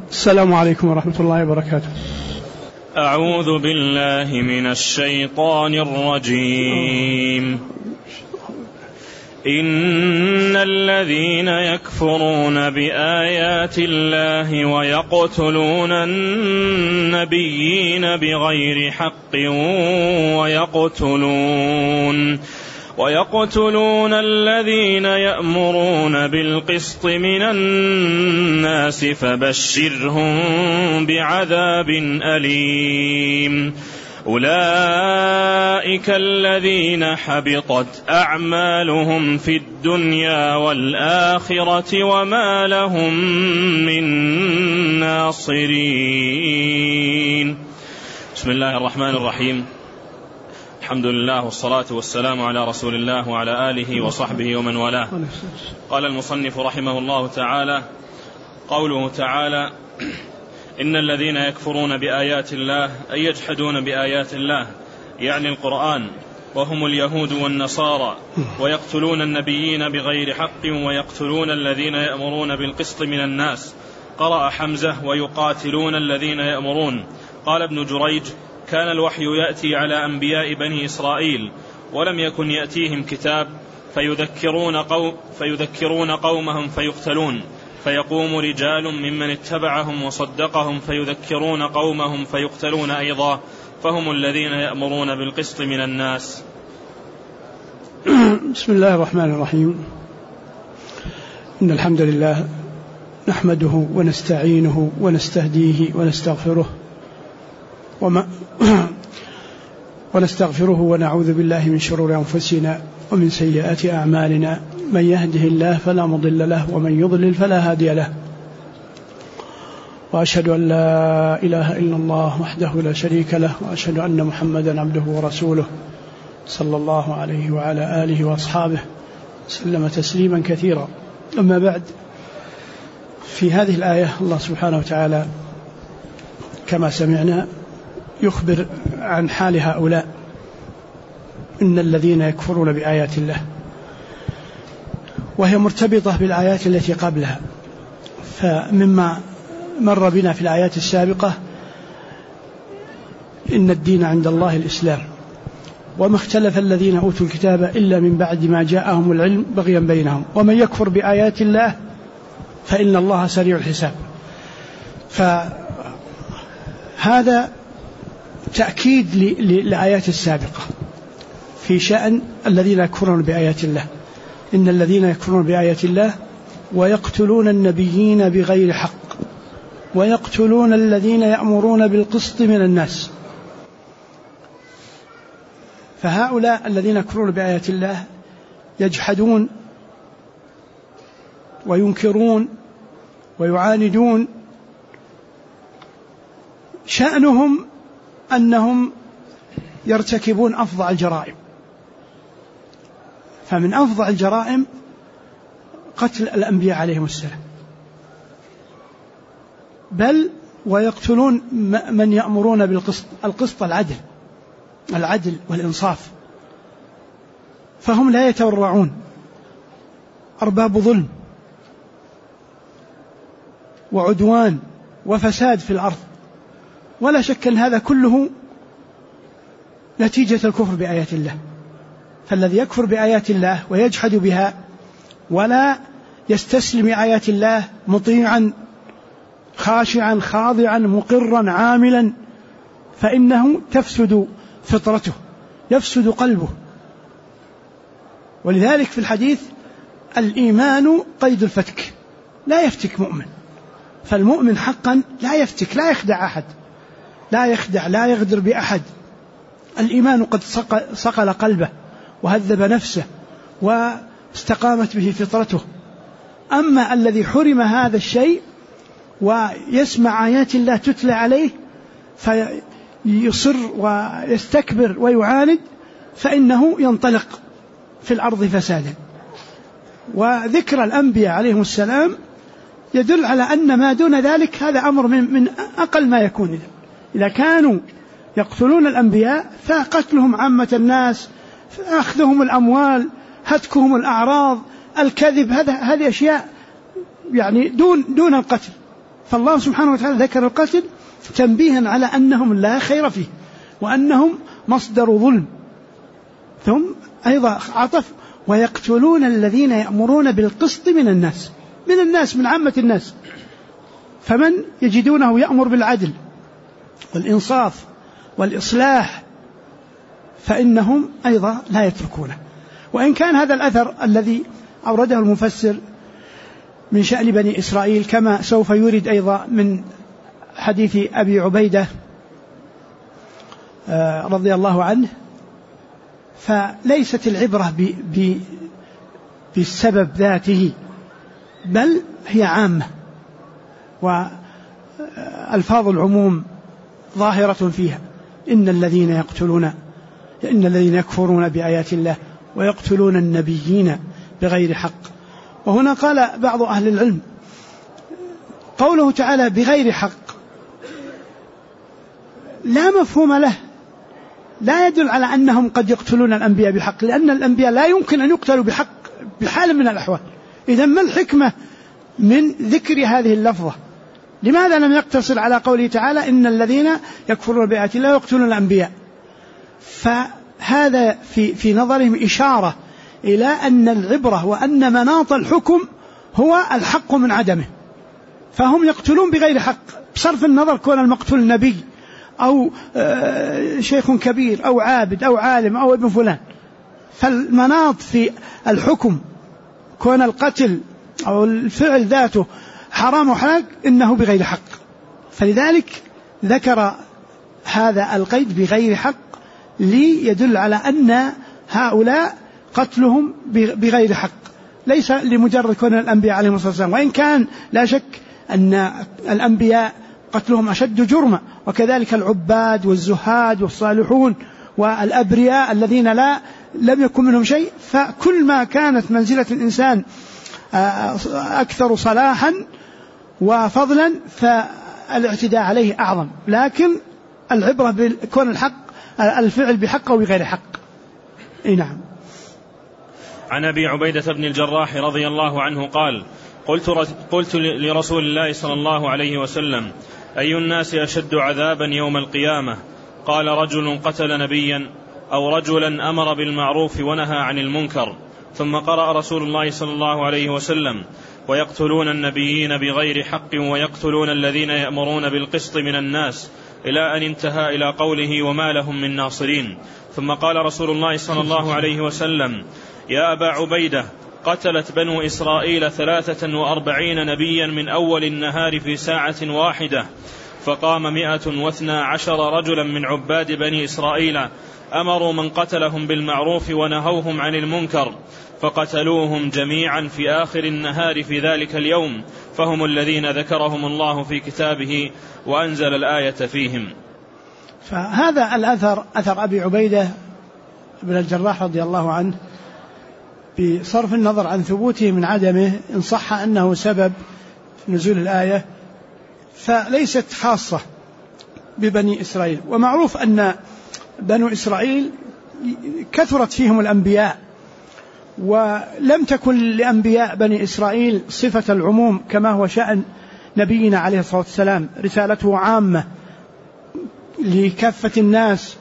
السلام عليكم ورحمة الله وبركاته. أعوذ بالله من الشيطان الرجيم. إن الذين يكفرون بآيات الله ويقتلون النبيين بغير حق ويقتلون الذين يأمرون بالقسط من الناس فبشرهم بعذاب أليم. أولئك الذين حبطت أعمالهم في الدنيا والآخرة وما لهم من ناصرين. بسم الله الرحمن الرحيم. الحمد لله والصلاة والسلام على رسول الله وعلى آله وصحبه ومن والاه. قال المصنف رحمه الله تعالى: قوله تعالى: إن الذين يكفرون بآيات الله أي يجحدون بآيات الله يعني القرآن، وهم اليهود والنصارى، ويقتلون النبيين بغير حق ويقتلون الذين يأمرون بالقسط من الناس. قرأ حمزة: ويقاتلون الذين يأمرون. قال ابن جريج: كان الوحي يأتي على أنبياء بني إسرائيل ولم يكن يأتيهم كتاب فيذكرون قومهم فيقتلون، فيقوم رجال ممن اتبعهم وصدقهم فيذكرون قومهم فيقتلون أيضا، فهم الذين يأمرون بالقسط من الناس. بسم الله الرحمن الرحيم. إن الحمد لله نحمده ونستعينه ونستهديه ونستغفره ونعوذ بالله من شرور أنفسنا ومن سيئات أعمالنا، من يهده الله فلا مضل له ومن يضلل فلا هادي له، وأشهد أن لا إله إلا الله وحده لا شريك له، وأشهد أن محمدا عبده ورسوله صلى الله عليه وعلى آله وأصحابه سلم تسليما كثيرا. أما بعد، في هذه الآية الله سبحانه وتعالى كما سمعنا يخبر عن حال هؤلاء، إن الذين يكفرون بآيات الله، وهي مرتبطة بالآيات التي قبلها. فمما مر بنا في الآيات السابقة إن الدين عند الله الإسلام، وما اختلف الذين أوتوا الكتاب إلا من بعد ما جاءهم العلم بغيا بينهم، ومن يكفر بآيات الله فإن الله سريع الحساب. فهذا تأكيد للآيات السابقة في شأن الذين يكفرون بآيات الله. إن الذين يكفرون بآيات الله ويقتلون النبيين بغير حق ويقتلون الذين يأمرون بالقسط من الناس. فهؤلاء الذين يكفرون بآيات الله يجحدون وينكرون ويعاندون، شأنهم أنهم يرتكبون أفظع الجرائم. فمن أفظع الجرائم قتل الأنبياء عليهم السلام، بل ويقتلون من يأمرون بالقسط. القسط العدل والإنصاف، فهم لا يتورعون، أرباب ظلم وعدوان وفساد في الأرض. ولا شك أن هذا كله نتيجة الكفر بآيات الله. فالذي يكفر بآيات الله ويجحد بها ولا يستسلم آيات الله مطيعا خاشعا خاضعا مقرا عاملا، فإنه تفسد فطرته، يفسد قلبه. ولذلك في الحديث: الإيمان قيد الفتك، لا يفتك مؤمن. فالمؤمن حقا لا يفتك، لا يخدع أحد، لا يغدر بأحد. الإيمان قد صقل قلبه وهذب نفسه واستقامت به فطرته. أما الذي حرم هذا الشيء ويسمع آيات الله تتلى عليه فيصر ويستكبر ويعاند، فإنه ينطلق في الأرض فسادا. وذكر الأنبياء عليهم السلام يدل على أن ما دون ذلك هذا أمر من أقل ما يكون. إذا كانوا يقتلون الأنبياء فقتلهم عامة الناس، أخذهم الأموال، هتكهم الأعراض، الكذب، هذه أشياء يعني دون القتل. فالله سبحانه وتعالى ذكر القتل تنبيها على أنهم لا خير فيه وأنهم مصدر ظلم. ثم أيضا عطف ويقتلون الذين يأمرون بالقسط من الناس من عامة الناس، فمن يجدونه يأمر بالعدل والإنصاف والإصلاح فإنهم أيضا لا يتركونه. وإن كان هذا الأثر الذي أورده المفسر من شأن بني إسرائيل كما سوف يورد أيضا من حديث أبي عبيدة رضي الله عنه، فليست العبرة بالسبب ذاته بل هي عامة، وألفاظ العموم ظاهرة فيها. إن الذين يكفرون بآيات الله ويقتلون النبيين بغير حق. وهنا قال بعض أهل العلم قوله تعالى بغير حق لا مفهوم له، لا يدل على أنهم قد يقتلون الأنبياء بحق، لأن الأنبياء لا يمكن أن يقتلوا بحق بحال من الأحوال. إذن ما الحكمة من ذكر هذه اللفظة؟ لماذا لم يقتصر على قوله تعالى إن الذين يكفرون بآيات الله ويقتلون الأنبياء؟ فهذا في نظرهم إشارة إلى أن العبرة وأن مناط الحكم هو الحق من عدمه، فهم يقتلون بغير حق بصرف النظر كون المقتول نبي أو شيخ كبير أو عابد أو عالم أو ابن فلان. فالمناط في الحكم كون القتل أو الفعل ذاته حرام وحلال إنه بغير حق، فلذلك ذكر هذا القيد بغير حق ليدل على أن هؤلاء قتلهم بغير حق، ليس لمجرد كون الأنبياء عليهم الصلاة والسلام، وإن كان لا شك أن الأنبياء قتلهم أشد جرما، وكذلك العباد والزهاد والصالحون والأبرياء الذين لم يكن منهم شيء. فكل ما كانت منزلة الإنسان أكثر صلاحا وفضلا فالاعتداء عليه أعظم، لكن العبرة بكون الفعل بحق أو بغير حق. نعم. عن أبي عبيدة بن الجراح رضي الله عنه قال قلت لرسول الله صلى الله عليه وسلم أي الناس أشد عذابا يوم القيامة؟ قال رجل قتل نبيا أو رجلا أمر بالمعروف ونهى عن المنكر. ثم قرأ رسول الله صلى الله عليه وسلم ويقتلون النبيين بغير حق ويقتلون الذين يأمرون بالقسط من الناس إلى أن انتهى إلى قوله وما لهم من ناصرين. ثم قال رسول الله صلى الله عليه وسلم يا أبا عبيدة قتلت بنو إسرائيل 43 نبيا من أول النهار في ساعة واحدة، فقام 112 رجلا من عباد بني إسرائيل أمروا من قتلهم بالمعروف ونهوهم عن المنكر، فقتلوهم جميعا في آخر النهار في ذلك اليوم، فهم الذين ذكرهم الله في كتابه وأنزل الآية فيهم. فهذا الأثر أثر أبي عبيدة بن الجراح رضي الله عنه بصرف النظر عن ثبوته من عدمه إن صح أنه سبب نزول الآية فليست خاصة ببني إسرائيل. ومعروف أن بنو إسرائيل كثرت فيهم الأنبياء، ولم تكن لأنبياء بني إسرائيل صفة العموم كما هو شأن نبينا عليه الصلاة والسلام، رسالته عامة لكافة الناس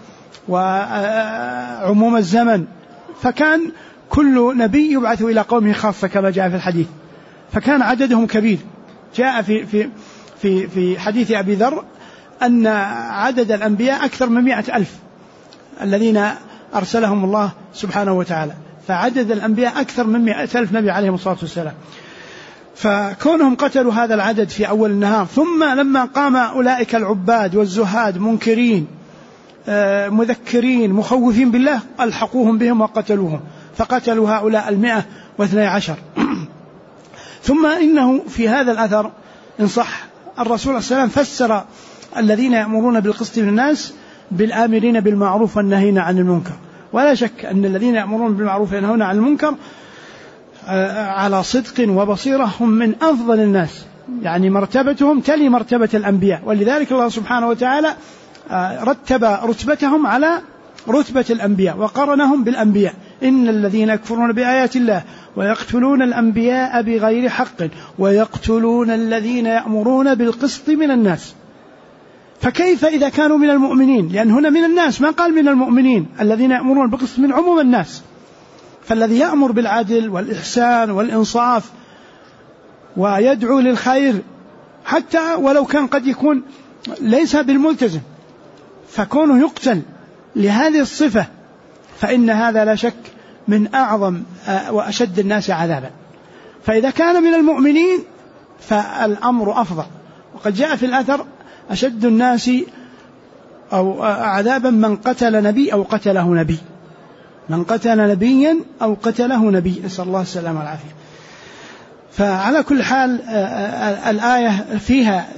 وعموم الزمن، فكان كل نبي يبعث إلى قومه خاصة كما جاء في الحديث، فكان عددهم كبير. جاء في حديث أبي ذر أن عدد الأنبياء أكثر من 100,000 الذين أرسلهم الله سبحانه وتعالى، فعدد الأنبياء أكثر من 100,000 نبي عليهم الصلاة والسلام. فكونهم قتلوا هذا العدد في أول النهار، ثم لما قام أولئك العباد والزهاد منكرين مذكرين مخوفين بالله ألحقوهم بهم وقتلوهم، فقتلوا هؤلاء 112. ثم إنه في هذا الأثر إن صح الرسول صلى الله عليه وسلم فسر الذين يأمرون بالقسط من الناس بالآمرين بالمعروف والناهين عن المنكر، ولا شك أن الذين يأمرون بالمعروف وينهون عن المنكر على صدق وبصيرة هم من أفضل الناس، يعني مرتبتهم تلي مرتبة الأنبياء، ولذلك الله سبحانه وتعالى رتب رتبتهم على رتبة الأنبياء وقرنهم بالأنبياء. إن الذين يكفرون بآيات الله ويقتلون الأنبياء بغير حق ويقتلون الذين يأمرون بالقسط من الناس. فكيف إذا كانوا من المؤمنين؟ لأن هنا من الناس، ما قال من المؤمنين. الذين يأمرون بالقسط من عموم الناس، فالذي يأمر بالعدل والإحسان والإنصاف ويدعو للخير حتى ولو كان قد يكون ليس بالملتزم، فكونه يقتل لهذه الصفة فإن هذا لا شك من أعظم وأشد الناس عذابا. فإذا كان من المؤمنين فالأمر أفضل. وقد جاء في الأثر أشد الناس أو عذابا من قتل نبي أو قتله نبي، من قتل نبيا أو قتله نبي، نسأل الله السلامة والعافية. فعلى كل حال الآية فيها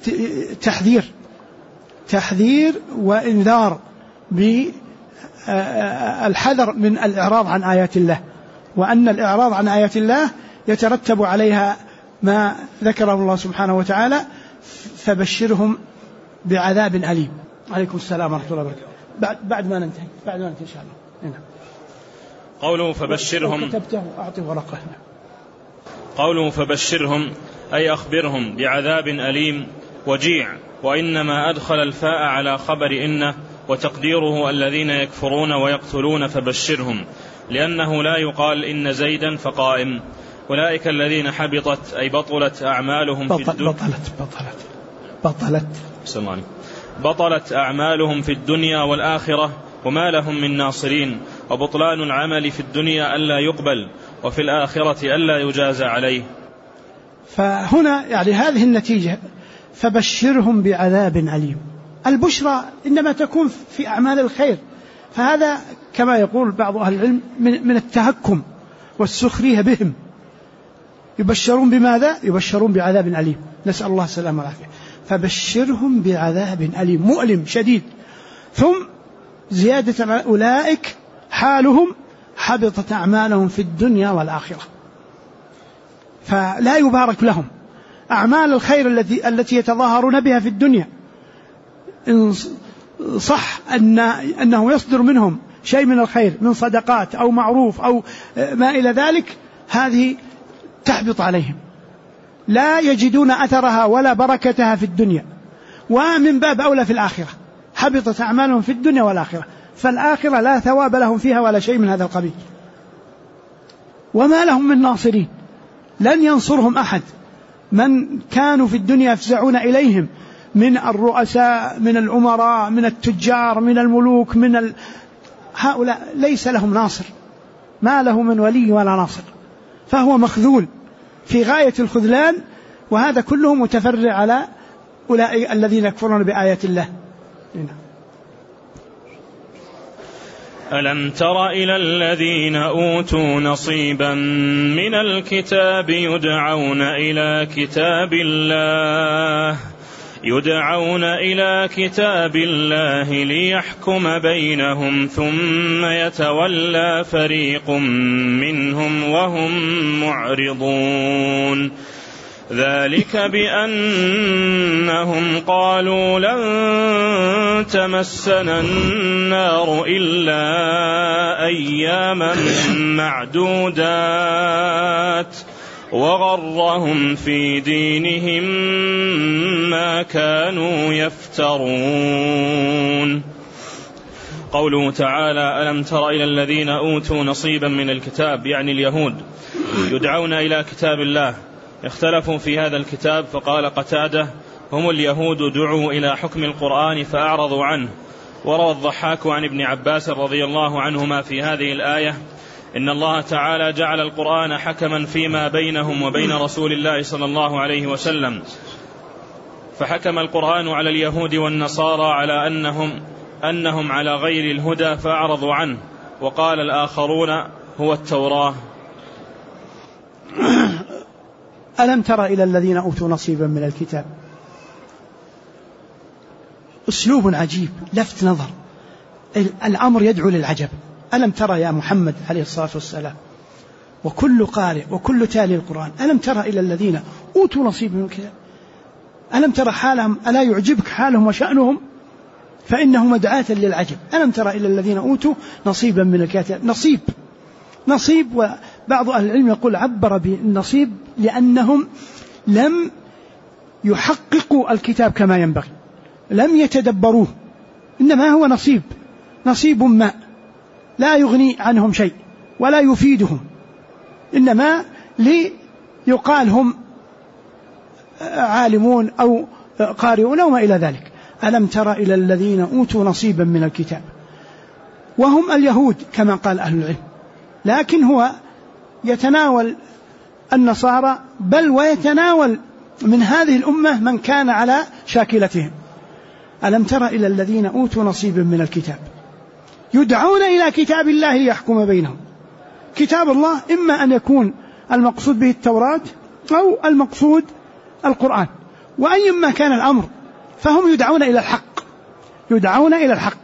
تحذير وإنذار بالحذر من الإعراض عن آيات الله، وأن الإعراض عن آيات الله يترتب عليها ما ذكره الله سبحانه وتعالى: فبشرهم بعذاب أليم. عليكم السلام ورحمة الله وبركاته. بعد ما ننتهي إن شاء الله. هنا قوله فبشرهم، كتبته أعطي ورقة. قوله فبشرهم أي أخبرهم بعذاب أليم وجيع، وإنما أدخل الفاء على خبر إنه، وتقديره الذين يكفرون ويقتلون فبشرهم، لأنه لا يقال إن زيدا فقائم. أولئك الذين حبطت أي بطلت أعمالهم في الدنيا، بطلت أعمالهم في الدنيا والآخرة وما لهم من ناصرين. وبطلان العمل في الدنيا ألا يقبل، وفي الآخرة ألا يجازى عليه. فهنا يعني هذه النتيجة: فبشرهم بعذاب أليم. البشرى إنما تكون في أعمال الخير، فهذا كما يقول بعض أهل العلم من التهكم والسخرية بهم. يبشرون بماذا؟ يبشرون بعذاب أليم، نسأل الله السلامة والعافية. فبشرهم بعذاب أليم مؤلم شديد. ثم زيادة على أولئك حالهم حبطت أعمالهم في الدنيا والآخرة، فلا يبارك لهم. أعمال الخير التي يتظاهرون بها في الدنيا، إن صح أنه يصدر منهم شيء من الخير من صدقات أو معروف أو ما إلى ذلك، هذه تحبط عليهم، لا يجدون أثرها ولا بركتها في الدنيا، ومن باب أولى في الآخرة. حبطت أعمالهم في الدنيا والآخرة، فالآخرة لا ثواب لهم فيها ولا شيء من هذا القبيل. وما لهم من ناصرين، لن ينصرهم أحد. من كانوا في الدنيا يفزعون إليهم من الرؤساء، من الأمراء، من التجار، من الملوك، هؤلاء ليس لهم ناصر، ما له من ولي ولا ناصر، فهو مخذول في غاية الخذلان. وهذا كله متفرع على أولئك الذين يكفرون بآيات الله. ألم تر إلى الذين أوتوا نصيبا من الكتاب يدعون إلى كتاب الله ليحكم بينهم ثم يتولى فريق منهم وهم معرضون. ذلك بأنهم قالوا لن تمسنا النار إلا أياما معدودات وغرهم في دينهم ما كانوا يفترون. قوله تعالى: ألم تر إلى الذين أوتوا نصيبا من الكتاب، يعني اليهود، يدعون إلى كتاب الله. اختلفوا في هذا الكتاب، فقال قتادة: هم اليهود دعوا إلى حكم القرآن فأعرضوا عنه. وروى الضحاك عن ابن عباس رضي الله عنهما في هذه الآية: إن الله تعالى جعل القرآن حكما فيما بينهم وبين رسول الله صلى الله عليه وسلم، فحكم القرآن على اليهود والنصارى على أنهم على غير الهدى فأعرضوا عنه، وقال الآخرون هو التوراة. ألم تر إلى الذين أوتوا نصيبا من الكتاب، أسلوب عجيب، لفت نظر، الأمر يدعو للعجب. ألم ترى يا محمد عليه الصلاة والسلام وكل قارئ وكل تالي القرآن، ألم ترى إلى الذين أوتوا نصيبا من الكتاب، ألم ترى حالهم؟ ألا يعجبك حالهم وشأنهم؟ فإنه مدعاة للعجب. ألم ترى إلى الذين أوتوا نصيبا من الكتاب، نصيب بعض أهل العلم يقول عبر بالنصيب لأنهم لم يحققوا الكتاب كما ينبغي، لم يتدبروه، إنما هو نصيب ما لا يغني عنهم شيء ولا يفيدهم، إنما ليقال هم عالمون أو قارئون أو ما إلى ذلك. ألم تر إلى الذين أوتوا نصيبا من الكتاب، وهم اليهود كما قال أهل العلم، لكن هو يتناول النصارى بل ويتناول من هذه الأمة من كان على شاكلتهم. ألم تر إلى الذين أوتوا نصيبا من الكتاب يدعون إلى كتاب الله ليحكم بينهم. كتاب الله إما أن يكون المقصود به التوراة أو المقصود القرآن، وأيما كان الأمر فهم يدعون إلى الحق.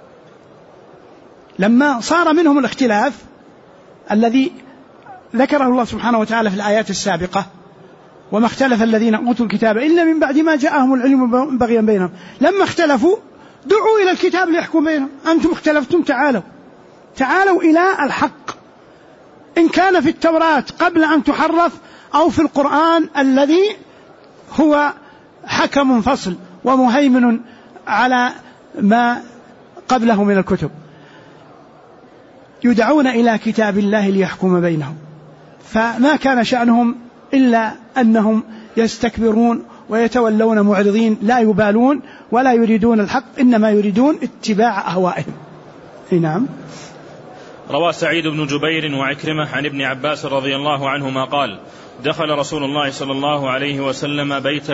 لما صار منهم الاختلاف الذي ذكره الله سبحانه وتعالى في الآيات السابقة، وما اختلف الذين أوتوا الكتاب إلا من بعد ما جاءهم العلم بغيا بينهم، لما اختلفوا دعوا إلى الكتاب ليحكم بينهم. أنتم اختلفتم، تعالوا إلى الحق، إن كان في التوراة قبل أن تحرف أو في القرآن الذي هو حكم فصل ومهيمن على ما قبله من الكتب. يدعون إلى كتاب الله ليحكم بينهم، فما كان شأنهم إلا أنهم يستكبرون ويتولون معرضين، لا يبالون ولا يريدون الحق، إنما يريدون اتباع أهوائهم. نعم. روى سعيد بن جبير وعكرمة عن ابن عباس رضي الله عنهما قال: دخل رسول الله صلى الله عليه وسلم بيت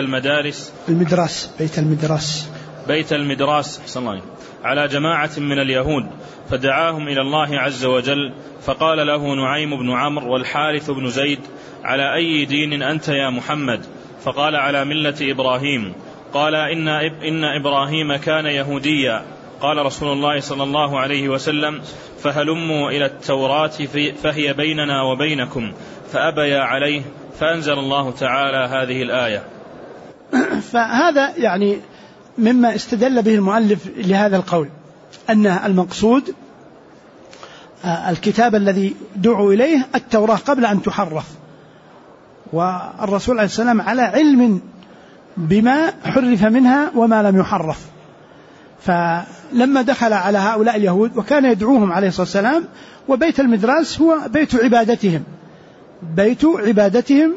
المدراس على جماعة من اليهود، فدعاهم إلى الله عز وجل، فقال له نعيم بن عمرو والحارث بن زيد: على أي دين أنت يا محمد؟ فقال: على ملة إبراهيم. قال: إن إبراهيم كان يهوديا. قال رسول الله صلى الله عليه وسلم: فهلموا إلى التوراة فهي بيننا وبينكم، فأبيا عليه، فأنزل الله تعالى هذه الآية. فهذا يعني مما استدل به المؤلف لهذا القول، أن المقصود الكتاب الذي دعوا إليه التوراة قبل أن تحرف، والرسول عليه السلام على علم بما حرف منها وما لم يحرف. فلما دخل على هؤلاء اليهود وكان يدعوهم عليه الصلاة والسلام، وبيت المدراس هو بيت عبادتهم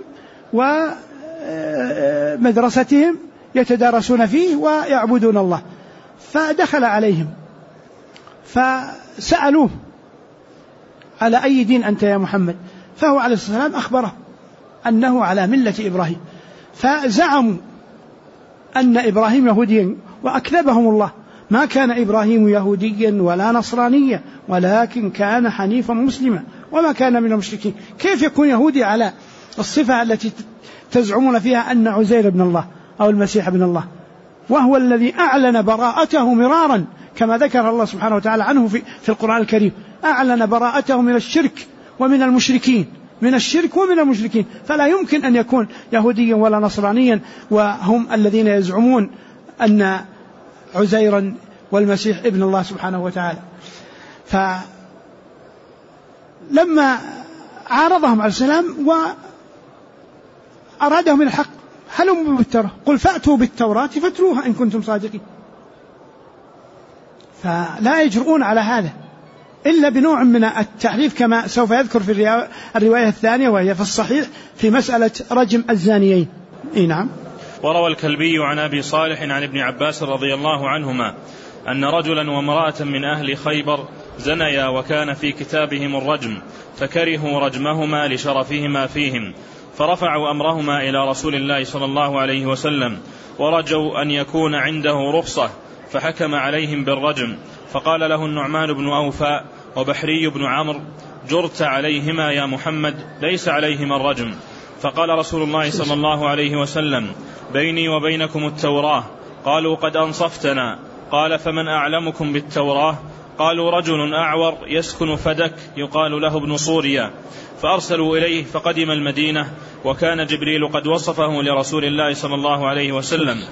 ومدرستهم يتدارسون فيه ويعبدون الله، فدخل عليهم فسألوه: على أي دين أنت يا محمد؟ فهو عليه الصلاة والسلام أخبره أنه على ملة إبراهيم، فزعموا أن إبراهيم يهودي، وأكذبهم الله، ما كان إبراهيم يهوديا ولا نصرانيا ولكن كان حنيفا مسلما وما كان من المشركين. كيف يكون يهودي على الصفة التي تزعمون فيها أن عزير ابن الله أو المسيح ابن الله، وهو الذي أعلن براءته مرارا كما ذكر الله سبحانه وتعالى عنه في القرآن الكريم، أعلن براءته من الشرك ومن المشركين، فلا يمكن أن يكون يهوديا ولا نصرانيا، وهم الذين يزعمون أن عزيرا والمسيح ابن الله سبحانه وتعالى. فلما عارضهم عليه السلام وأرادهم من الحق: هلموا بالتوراة، قل فأتوا بالتوراة فاتلوها إن كنتم صادقين. فلا يجرؤون على هذا إلا بنوع من التحريف، كما سوف يذكر في الرواية الثانية وهي في الصحيح في مسألة رجم الزانيين. نعم. وروى الكلبي عن أبي صالح عن ابن عباس رضي الله عنهما أن رجلا وامرأة من أهل خيبر زنيا وكان في كتابهم الرجم، فكرهوا رجمهما لشرفهما فيهم، فرفعوا أمرهما إلى رسول الله صلى الله عليه وسلم، ورجوا أن يكون عنده رخصة، فحكم عليهم بالرجم. فقال له النعمان بن أوفاء وبحري بن عمرو: جرت عليهما يا محمد، ليس عليهما الرجم. فقال رسول الله صلى الله عليه وسلم: بيني وبينكم التوراة. قالوا: قد أنصفتنا. قال: فمن أعلمكم بالتوراة؟ قالوا: رجل أعور يسكن فدك يقال له ابن صوريا. فأرسلوا إليه فقدم المدينة، وكان جبريل قد وصفه لرسول الله صلى الله عليه وسلم،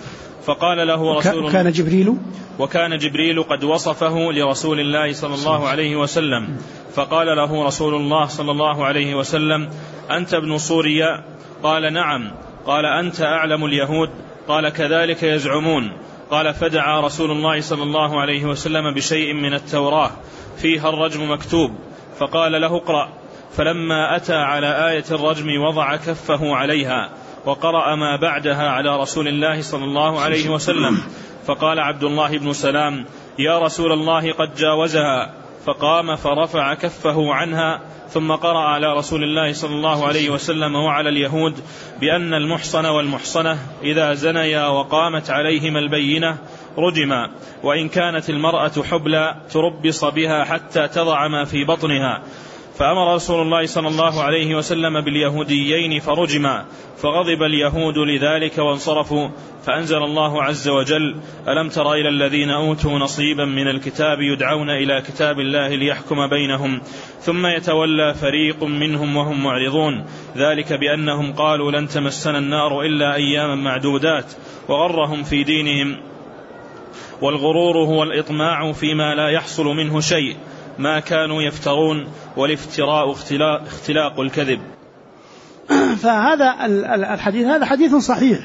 فقال له رسول الله وكان جبريل قد وصفه لرسول الله صلى الله عليه وسلم، فقال له رسول الله صلى الله عليه وسلم: أنت ابن صوريا؟ قال: نعم. قال: أنت أعلم اليهود؟ قال: كذلك يزعمون. قال: فدعا رسول الله صلى الله عليه وسلم بشيء من التوراة فيها الرجم مكتوب، فقال له: اقرأ. فلما أتى على آية الرجم وضع كفه عليها وقرأ ما بعدها على رسول الله صلى الله عليه وسلم، فقال عبد الله بن سلام: يا رسول الله قد جاوزها. فقام فرفع كفه عنها، ثم قرأ على رسول الله صلى الله عليه وسلم وعلى اليهود بأن المحصن والمحصنة إذا زنيا وقامت عليهما البينة رجما، وإن كانت المرأة حبلى تربص بها حتى تضع ما في بطنها. فأمر رسول الله صلى الله عليه وسلم باليهوديين فرجما، فغضب اليهود لذلك وانصرفوا، فأنزل الله عز وجل: ألم تر إلى الذين أوتوا نصيبا من الكتاب يدعون إلى كتاب الله ليحكم بينهم ثم يتولى فريق منهم وهم معرضون، ذلك بأنهم قالوا لن تمسنا النار إلا أياما معدودات، وغرهم في دينهم، والغرور هو الإطماع فيما لا يحصل منه شيء، ما كانوا يفترون، والافتراء اختلاق الكذب. فهذا الحديث هذا حديث صحيح،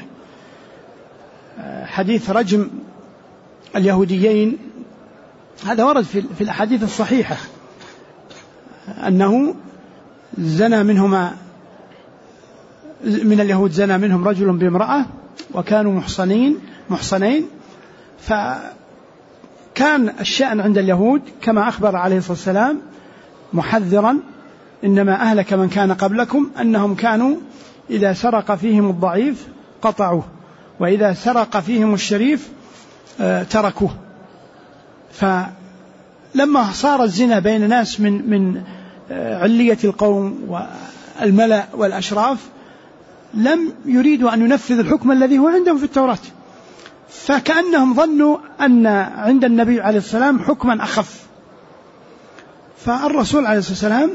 حديث رجم اليهوديين هذا ورد في الأحاديث الصحيحة أنه زنى منهما من اليهود زنى منهم رجل بامرأة وكانوا محصنين، فكان الشأن عند اليهود كما أخبر عليه الصلاة والسلام محذرا: إنما أهلك من كان قبلكم أنهم كانوا إذا سرق فيهم الضعيف قطعوه، وإذا سرق فيهم الشريف تركوه. فلما صار الزنا بين ناس من علية القوم والملأ والأشراف لم يريدوا أن ينفذوا الحكم الذي هو عندهم في التوراة، فكأنهم ظنوا أن عند النبي عليه السلام حكما أخف، فالرسول عليه الصلاة والسلام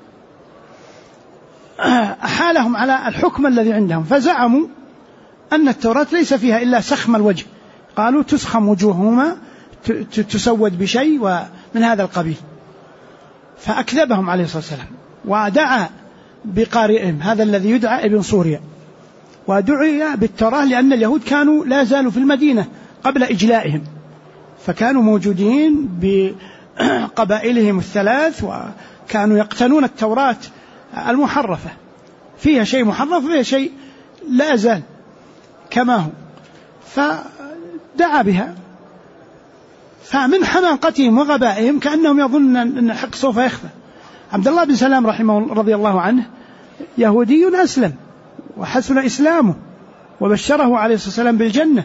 أحالهم على الحكم الذي عندهم، فزعموا أن التوراة ليس فيها إلا سخم الوجه، قالوا تسخم وجوههما تسود بشيء ومن هذا القبيل، فأكذبهم عليه الصلاة والسلام ودعا بقارئهم هذا الذي يدعى ابن صوريا، ودعي بالتوراة لأن اليهود كانوا لا زالوا في المدينة قبل إجلائهم، فكانوا موجودين بقبائلهم الثلاث، وكانوا يقتنون التوراة المحرفة، فيها شيء محرف وفيها شيء لا زال كما هو، فدعا بها. فمن حماقتهم وغبائهم كأنهم يظنون أن الحق سوف يخفى. عبد الله بن سلام رضي الله عنه يهودي أسلم وحسن إسلامه وبشره عليه الصلاة والسلام بالجنة،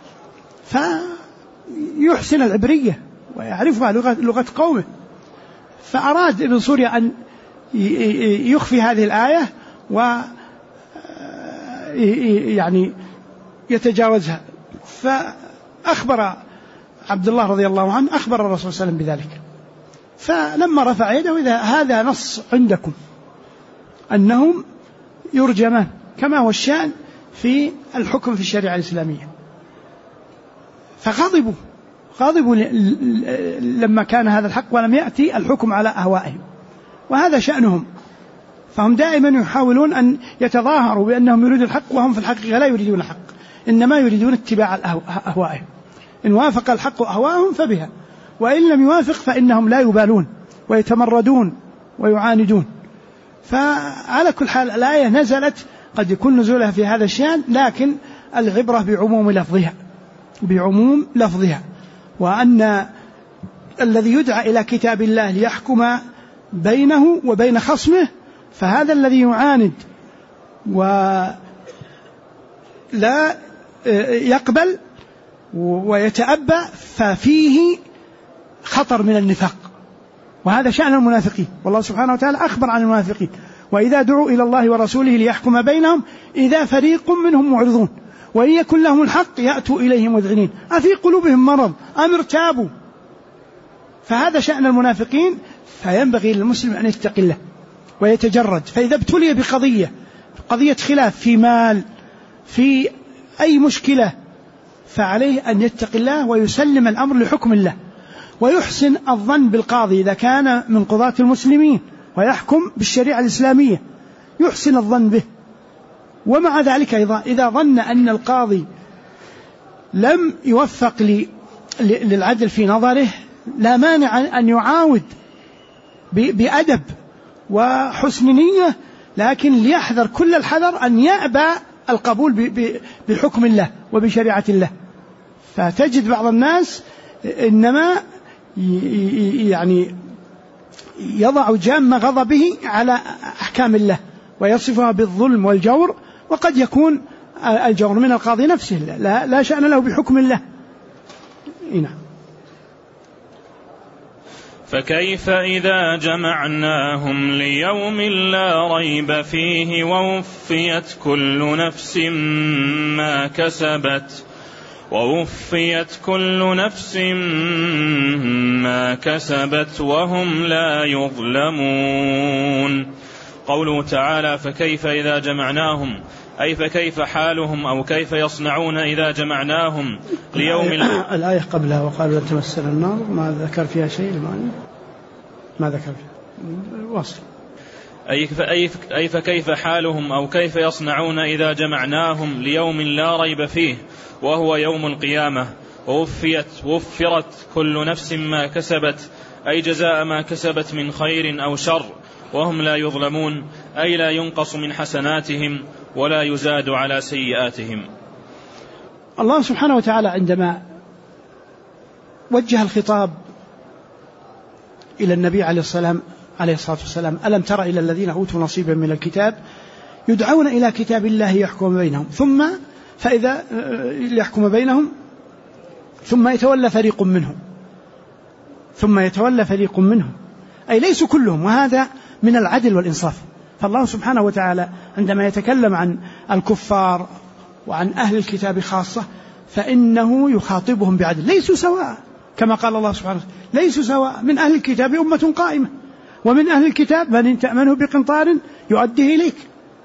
فيحسن العبرية ويعرفها لغة قومه، فأراد ابن صوريا أن يخفي هذه الآية ويعني يتجاوزها، فأخبر عبد الله رضي الله عنه أخبر الرسول صلى الله عليه وسلم بذلك، فلما رفع يده: إذا هذا نص عندكم أنهم يرجمان كما هو الشأن في الحكم في الشريعة الإسلامية، فغضبوا لما كان هذا الحق ولم يأتي الحكم على أهوائهم، وهذا شأنهم، فهم دائما يحاولون أن يتظاهروا بأنهم يريدون الحق وهم في الحقيقة لا يريدون الحق، إنما يريدون اتباع أهوائهم، إن وافق الحق أهواءهم فبها، وإن لم يوافق فإنهم لا يبالون ويتمردون ويعاندون. فعلى كل حال الآية نزلت، قد يكون نزولها في هذا الشأن، لكن العبرة بعموم لفظها، وأن الذي يدعى إلى كتاب الله ليحكم بينه وبين خصمه فهذا الذي يعاند ولا يقبل ويتأبى ففيه خطر من النفاق، وهذا شأن المنافقين، والله سبحانه وتعالى أخبر عن المنافقين: وإذا دعوا إلى الله ورسوله ليحكم بينهم إذا فريق منهم معرضون وإن يكن لهم الحق يأتوا إليه مذعنين أفي قلوبهم مرض أم ارتابوا. فهذا شأن المنافقين، فينبغي للمسلم أن يتقي الله ويتجرد، فإذا ابتلي قضية خلاف في مال في أي مشكلة فعليه أن يتقي الله ويسلم الأمر لحكم الله، ويحسن الظن بالقاضي إذا كان من قضاة المسلمين ويحكم بالشريعة الإسلامية، يحسن الظن به. ومع ذلك أيضا إذا ظن أن القاضي لم يوفق للعدل في نظره، لا مانع أن يعاود بأدب وحسن نية، لكن ليحذر كل الحذر أن يأبى القبول بحكم الله وبشريعة الله. فتجد بعض الناس إنما يعني يضع جام غضبه على أحكام الله ويصفها بالظلم والجور، وقد يكون الجور من القاضي نفسه لا شأن له بحكم الله. نعم. فكيف إذا جمعناهم ليوم لا ريب فيه ووفيت كل نفس ما كسبت وهم لا يظلمون. قوله تعالى فكيف إذا جمعناهم، أي فكيف حالهم أو كيف يصنعون إذا جمعناهم ليوم الآية قبلها وقالوا لن تمسنا النار، ما ذكر فيها شيء، ما ذكر فيها واصل. أي فكيف حالهم أو كيف يصنعون إذا جمعناهم ليوم لا ريب فيه وهو يوم القيامة، ووفرت كل نفس ما كسبت، أي جزاء ما كسبت من خير أو شر، وهم لا يظلمون، أي لا ينقص من حسناتهم ولا يزاد على سيئاتهم. الله سبحانه وتعالى عندما وجه الخطاب إلى النبي عليه الصلاة والسلام: ألم تر إلى الذين أوتوا نصيبا من الكتاب يدعون إلى كتاب الله يحكم بينهم فإذا يحكم بينهم ثم يتولى فريق منهم، أي ليسوا كلهم، وهذا من العدل والإنصاف. فالله سبحانه وتعالى عندما يتكلم عن الكفار وعن أهل الكتاب خاصة فإنه يخاطبهم بعدل، ليسوا سواء، كما قال الله سبحانه وتعالى: ليسوا سواء، من أهل الكتاب أمة قائمة ومن أهل الكتاب من إن تأمنه بقنطار يؤديه إليك.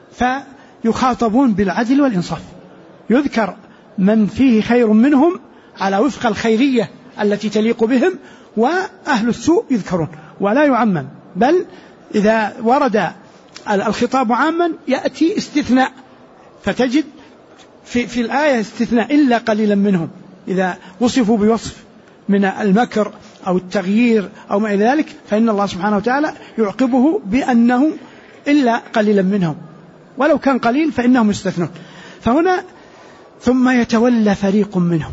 فيخاطبون بالعدل والإنصاف، يذكر من فيه خير منهم على وفق الخيرية التي تليق بهم، وأهل السوء يذكرون ولا يعمم، بل إذا ورد الخطاب عاما يأتي استثناء، فتجد في الآية استثناء إلا قليلا منهم إذا وصفوا بوصف من المكر أو التغيير أو ما إلى ذلك، فإن الله سبحانه وتعالى يعقبه بأنه إلا قليلا منهم، ولو كان قليل فإنهم يستثنون. فهنا ثم يتولى فريق منهم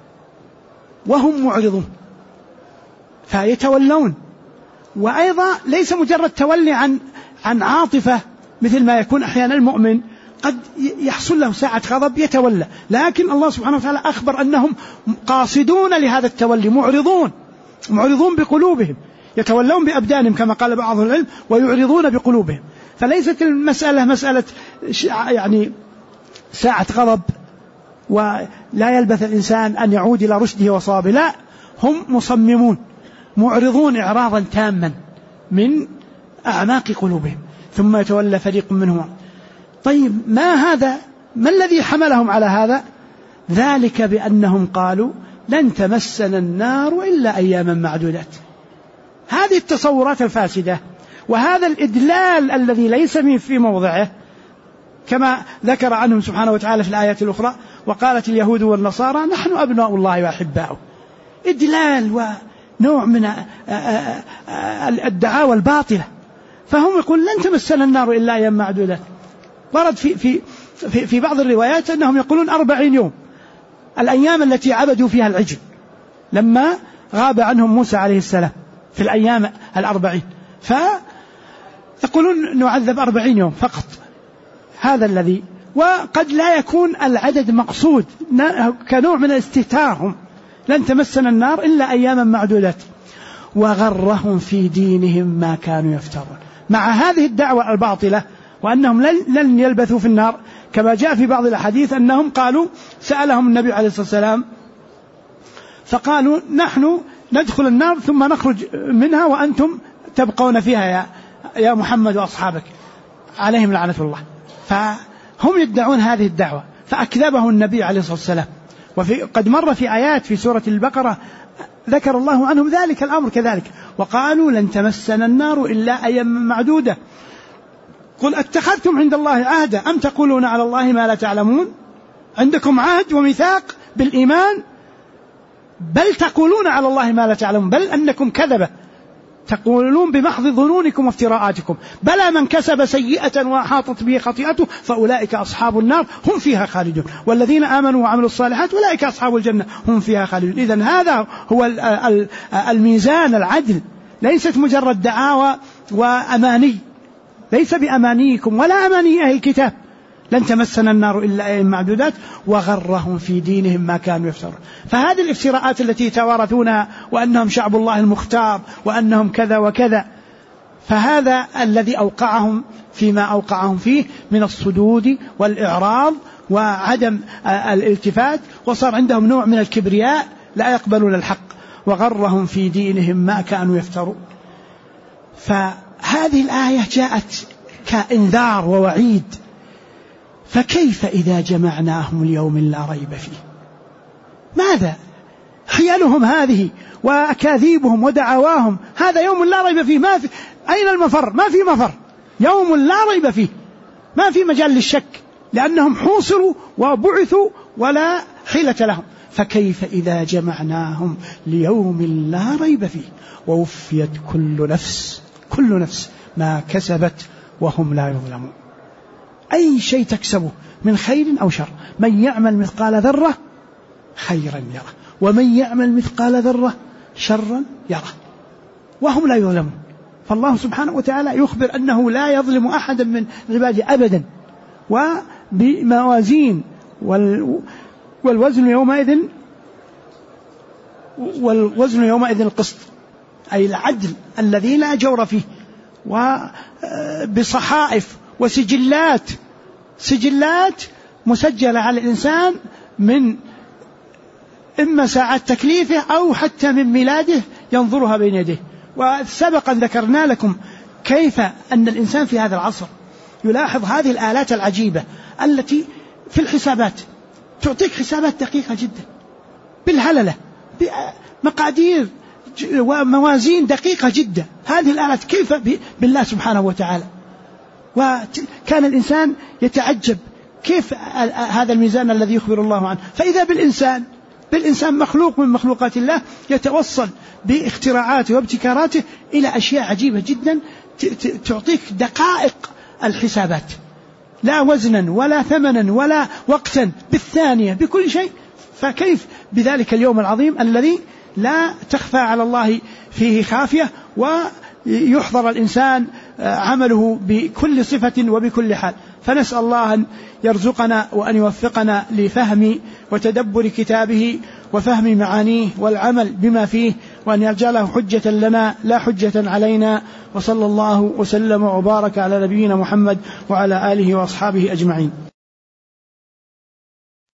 وهم معرضون، فيتولون، وأيضا ليس مجرد تولي عن عاطفة مثل ما يكون أحيانا المؤمن قد يحصل له ساعة غضب يتولى، لكن الله سبحانه وتعالى أخبر أنهم قاصدون لهذا التولي، معرضون بقلوبهم، يتولون بأبدانهم كما قال بعض العلم، ويعرضون بقلوبهم. فليست المسألة مسألة يعني ساعة غضب ولا يلبث الإنسان أن يعود إلى رشده وصوابه، لا، هم مصممون معرضون إعراضا تاما من أعماق قلوبهم. ثم يتولى فريق منهم. طيب ما الذي حملهم على هذا؟ ذلك بأنهم قالوا لن تمسنا النار إلا أياما معدودات. هذه التصورات الفاسدة وهذا الإدلال الذي ليس في موضعه، كما ذكر عنهم سبحانه وتعالى في الآية الأخرى: وقالت اليهود والنصارى نحن أبناء الله وأحباؤه. إدلال ونوع من الدعاوى الباطلة. فهم يقول لن تمسنا النار إلا أيام معدودات. ورد في بعض الروايات أنهم يقولون 40 يوم، الأيام التي عبدوا فيها العجل لما غاب عنهم موسى عليه السلام في الأيام 40، فيقولون نعذب 40 يوم فقط. هذا الذي، وقد لا يكون العدد مقصود كنوع من الاستهتارهم، لن تمسنا النار إلا أياما معدودات. وغرهم في دينهم ما كانوا يفترون. مع هذه الدعوة الباطلة وأنهم لن يلبثوا في النار، كما جاء في بعض الأحاديث أنهم قالوا، سألهم النبي عليه الصلاة والسلام فقالوا نحن ندخل النار ثم نخرج منها وأنتم تبقون فيها يا محمد وأصحابك عليهم لعنة الله. فهم يدعون هذه الدعوة، فأكذبه النبي عليه الصلاة والسلام قد مر في آيات في سورة البقرة ذكر الله عنهم ذلك الأمر كذلك. وقالوا لن تمسنا النار إلا أياما معدودة قل أتخذتم عند الله عهدا أم تقولون على الله ما لا تعلمون. عندكم عهد وميثاق بالإيمان بل تقولون على الله ما لا تعلمون، بل أنكم كذبة تقولون بمحض ظنونكم وافتراءاتكم. بلى من كسب سيئة وأحاطت به خطيئته فأولئك أصحاب النار هم فيها خالدون والذين آمنوا وعملوا الصالحات أولئك أصحاب الجنة هم فيها خالدون. إذن هذا هو الميزان العدل، ليست مجرد دعاوى وأماني، ليس بأمانيكم ولا أماني أهل الكتاب لن تمسنا النار إلا أيام معدودات وغرهم في دينهم ما كانوا يفترون. فهذه الافتراءات التي توارثونها وأنهم شعب الله المختار وأنهم كذا وكذا، فهذا الذي أوقعهم فيما أوقعهم فيه من الصدود والإعراض وعدم الالتفات، وصار عندهم نوع من الكبرياء لا يقبلون الحق، وغرهم في دينهم ما كانوا يفترون. فهذه الآية جاءت كإنذار ووعيد. فكيف إذا جمعناهم ليوم لا ريب فيه؟ ماذا حيلهم هذه وأكاذيبهم ودعواهم؟ هذا يوم لا ريب فيه، ما في أين المفر؟ ما في مفر، يوم لا ريب فيه، ما في مجال للشك لأنهم حوصروا وبعثوا ولا حيلة لهم. فكيف إذا جمعناهم ليوم لا ريب فيه ووفيت كل نفس ما كسبت وهم لا يظلمون. أي شيء تكسبه من خير أو شر، من يعمل مثقال ذرة خيرا يره ومن يعمل مثقال ذرة شرا يره وهم لا يظلمون. فالله سبحانه وتعالى يخبر أنه لا يظلم أحدا من عباده أبدا، وبموازين والوزن يومئذ القسط، أي العدل الذي لا جور فيه، وبصحائف وسجلات مسجلة على الإنسان من إما ساعة تكليفه أو حتى من ميلاده ينظرها بين يديه. وسبقا ذكرنا لكم كيف أن الإنسان في هذا العصر يلاحظ هذه الآلات العجيبة التي في الحسابات تعطيك حسابات دقيقة جدا بالهللة، بمقادير وموازين دقيقة جدا. هذه الآلات كيف بالله سبحانه وتعالى؟ وكان الإنسان يتعجب كيف هذا الميزان الذي يخبر الله عنه. فإذا بالإنسان مخلوق من مخلوقات الله يتوصل باختراعاته وابتكاراته إلى أشياء عجيبة جدا تعطيك دقائق الحسابات، لا وزنا ولا ثمنا ولا وقتا، بالثانية بكل شيء. فكيف بذلك اليوم العظيم الذي لا تخفى على الله فيه خافية، ويحضر الإنسان عمله بكل صفة وبكل حال. فنسأل الله أن يرزقنا وأن يوفقنا لفهم وتدبر كتابه وفهم معانيه والعمل بما فيه، وأن يجعله حجة لنا لا حجة علينا. وصلى الله وسلم وبارك على نبينا محمد وعلى آله وأصحابه أجمعين.